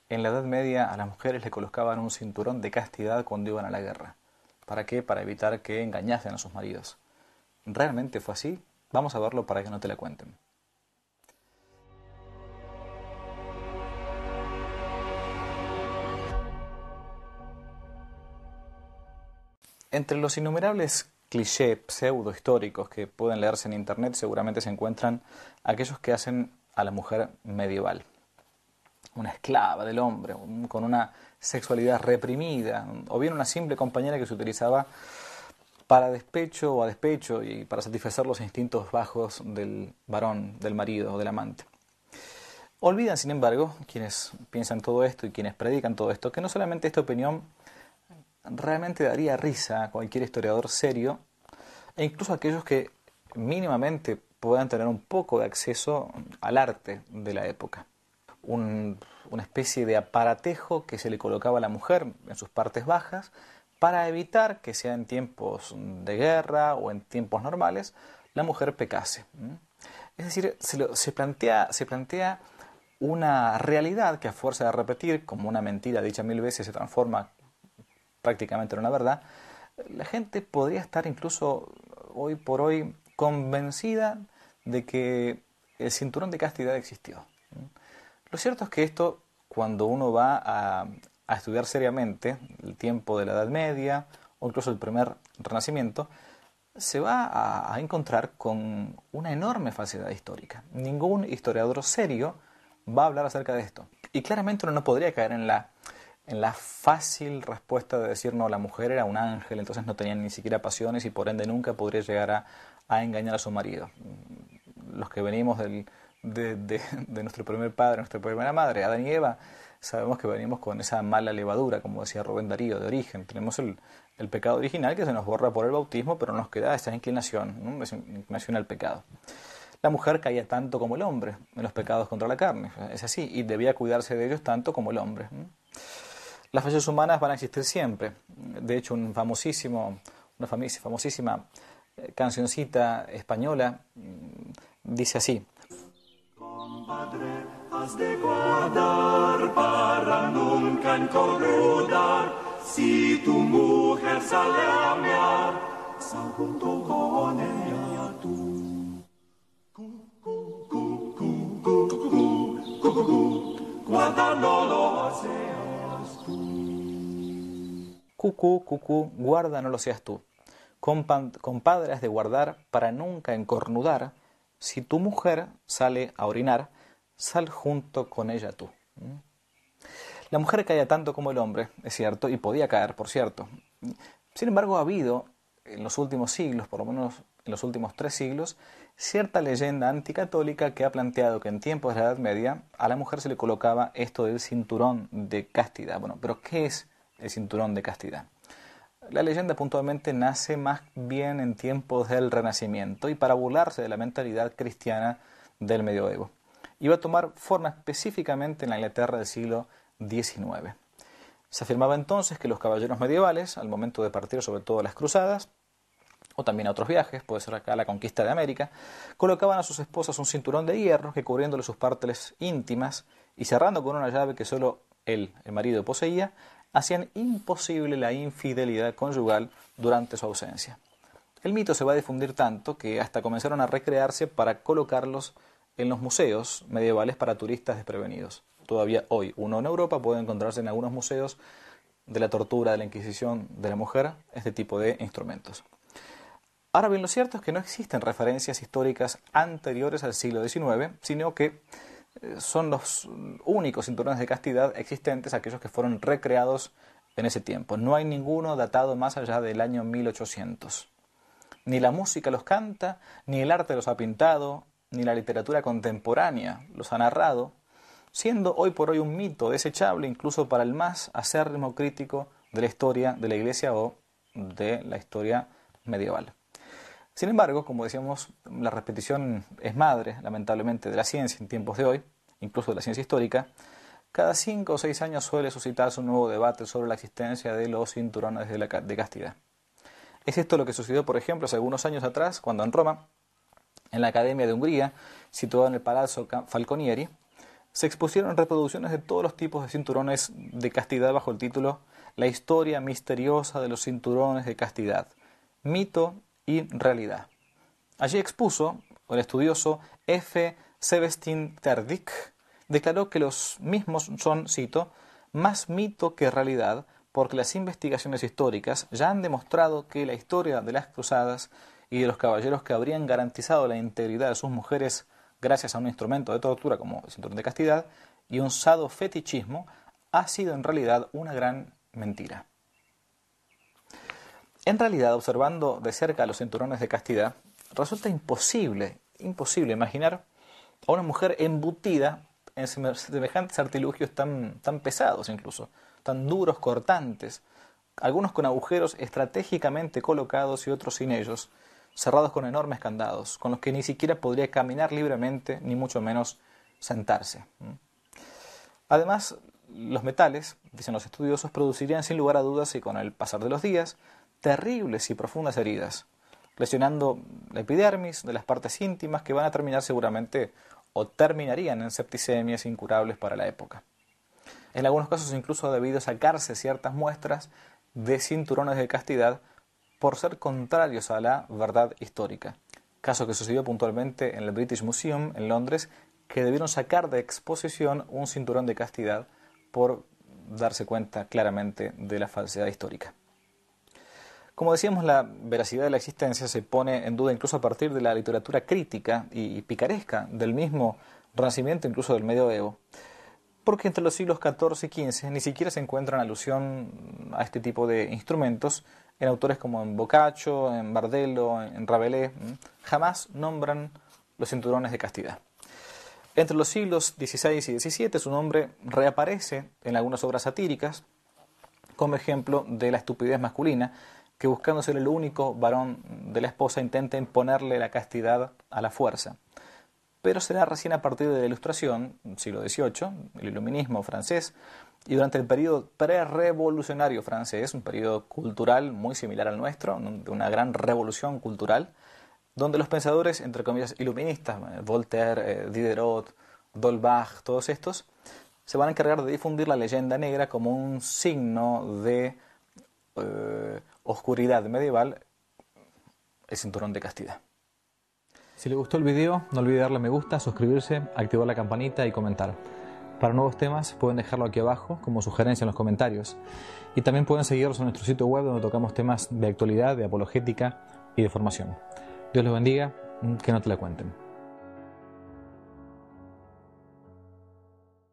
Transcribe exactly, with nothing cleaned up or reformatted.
En la Edad Media a las mujeres le colocaban un cinturón de castidad cuando iban a la guerra. ¿Para qué? Para evitar que engañasen a sus maridos. ¿Realmente fue así? Vamos a verlo para que no te la cuenten. Entre los innumerables clichés pseudo-históricos que pueden leerse en internet, seguramente se encuentran aquellos que hacen a la mujer medieval. Una esclava del hombre, con una sexualidad reprimida, o bien una simple compañera que se utilizaba para despecho o a despecho y para satisfacer los instintos bajos del varón, del marido o del amante. Olvidan, sin embargo, quienes piensan todo esto y quienes predican todo esto, que no solamente esta opinión realmente daría risa a cualquier historiador serio, e incluso a aquellos que mínimamente puedan tener un poco de acceso al arte de la época. Un, una especie de aparatejo que se le colocaba a la mujer en sus partes bajas para evitar que, sea en tiempos de guerra o en tiempos normales, la mujer pecase. Es decir, se, lo, se, plantea, se plantea una realidad que, a fuerza de repetir como una mentira dicha mil veces, se transforma prácticamente en una verdad. La gente podría estar incluso hoy por hoy convencida de que el cinturón de castidad existió. Lo cierto es que esto, cuando uno va a, a estudiar seriamente el tiempo de la Edad Media o incluso el primer Renacimiento, se va a, a encontrar con una enorme falsedad histórica. Ningún historiador serio va a hablar acerca de esto. Y claramente uno no podría caer en la, en la fácil respuesta de decir, no, la mujer era un ángel, entonces no tenía ni siquiera pasiones y por ende nunca podría llegar a, a engañar a su marido. Los que venimos del, de, de, de nuestro primer padre, nuestra primera madre, Adán y Eva, sabemos que venimos con esa mala levadura, como decía Rubén Darío, de origen. Tenemos el, el pecado original que se nos borra por el bautismo, pero nos queda esa inclinación, ¿no? Esa inclinación al pecado. La mujer caía tanto como el hombre en los pecados contra la carne, es así, y debía cuidarse de ellos tanto como el hombre. Las fallas humanas van a existir siempre. De hecho, un famosísimo, una famosísima cancioncita española dice así: Compadre, has de guardar para nunca encorrudar. Si tu mujer sale a mear, sal junto con ella tú. Cu, cu, cu, cu, cu, cu, cu, cu, cu, guarda, no lo seas tú. Cucú, cucú, guarda, no lo seas tú. Compadre, has de guardar para nunca encornudar. Si tu mujer sale a orinar, sal junto con ella tú. La mujer caía tanto como el hombre, es cierto, y podía caer, por cierto. Sin embargo, ha habido, en los últimos siglos, por lo menos en los últimos tres siglos, cierta leyenda anticatólica que ha planteado que en tiempos de la Edad Media a la mujer se le colocaba esto del cinturón de castidad. Bueno, pero ¿qué es el cinturón de castidad? La leyenda puntualmente nace más bien en tiempos del Renacimiento y para burlarse de la mentalidad cristiana del medioevo. Iba a tomar forma específicamente en la Inglaterra del siglo diecinueve. Se afirmaba entonces que los caballeros medievales, al momento de partir sobre todo a las cruzadas, o también a otros viajes, puede ser acá la conquista de América, colocaban a sus esposas un cinturón de hierro que, cubriéndole sus partes íntimas y cerrando con una llave que solo él, el marido, poseía, hacían imposible la infidelidad conyugal durante su ausencia. El mito se va a difundir tanto que hasta comenzaron a recrearse para colocarlos en los museos medievales para turistas desprevenidos. Todavía hoy, uno en Europa puede encontrarse en algunos museos de la tortura, de la Inquisición de la mujer, este tipo de instrumentos. Ahora bien, lo cierto es que no existen referencias históricas anteriores al siglo diecinueve, sino que son los únicos cinturones de castidad existentes, aquellos que fueron recreados en ese tiempo. No hay ninguno datado más allá del año mil ochocientos. Ni la música los canta, ni el arte los ha pintado, ni la literatura contemporánea los ha narrado, siendo hoy por hoy un mito desechable incluso para el más acérrimo crítico de la historia de la Iglesia o de la historia medieval. Sin embargo, como decíamos, la repetición es madre, lamentablemente, de la ciencia en tiempos de hoy, incluso de la ciencia histórica. Cada cinco o seis años suele suscitarse un nuevo debate sobre la existencia de los cinturones de, la, de castidad. Es esto lo que sucedió, por ejemplo, hace algunos años atrás, cuando en Roma, en la Academia de Hungría, situada en el Palazzo Falconieri, se expusieron reproducciones de todos los tipos de cinturones de castidad bajo el título La historia misteriosa de los cinturones de castidad, mito y realidad. Allí expuso el estudioso F. Sebestin Terdik, declaró que los mismos son, cito, más mito que realidad, porque las investigaciones históricas ya han demostrado que la historia de las cruzadas y de los caballeros que habrían garantizado la integridad de sus mujeres gracias a un instrumento de tortura como el cinturón de castidad y un sadofetichismo ha sido en realidad una gran mentira. En realidad, observando de cerca los cinturones de castidad, resulta imposible, imposible imaginar a una mujer embutida en semejantes artilugios tan, tan pesados incluso, tan duros, cortantes, algunos con agujeros estratégicamente colocados y otros sin ellos, cerrados con enormes candados, con los que ni siquiera podría caminar libremente, ni mucho menos sentarse. Además, los metales, dicen los estudiosos, producirían sin lugar a dudas y con el pasar de los días, terribles y profundas heridas, lesionando la epidermis de las partes íntimas que van a terminar seguramente o terminarían en septicemias incurables para la época. En algunos casos incluso ha debido sacarse ciertas muestras de cinturones de castidad por ser contrarios a la verdad histórica. Caso que sucedió puntualmente en el British Museum en Londres, que debieron sacar de exposición un cinturón de castidad por darse cuenta claramente de la falsedad histórica. Como decíamos, la veracidad de la existencia se pone en duda incluso a partir de la literatura crítica y picaresca del mismo Renacimiento, incluso del Medioevo, porque entre los siglos catorce y quince ni siquiera se encuentran alusión a este tipo de instrumentos en autores como en Boccaccio, en Bardello, en Rabelais. Jamás nombran los cinturones de castidad. Entre los siglos dieciséis y diecisiete su nombre reaparece en algunas obras satíricas, como ejemplo de la estupidez masculina, que buscando ser el único varón de la esposa intenta imponerle la castidad a la fuerza. Pero será recién a partir de la Ilustración, siglo dieciocho, el iluminismo francés, y durante el periodo prerrevolucionario francés, un periodo cultural muy similar al nuestro, de una gran revolución cultural, donde los pensadores, entre comillas, iluministas, Voltaire, eh, Diderot, D'Holbach, todos estos, se van a encargar de difundir la leyenda negra como un signo de eh, oscuridad medieval, el cinturón de castidad. Si les gustó el video, no olviden darle me gusta, suscribirse, activar la campanita y comentar. Para nuevos temas pueden dejarlo aquí abajo como sugerencia en los comentarios. Y también pueden seguirnos en nuestro sitio web donde tocamos temas de actualidad, de apologética y de formación. Dios los bendiga, que no te la cuenten.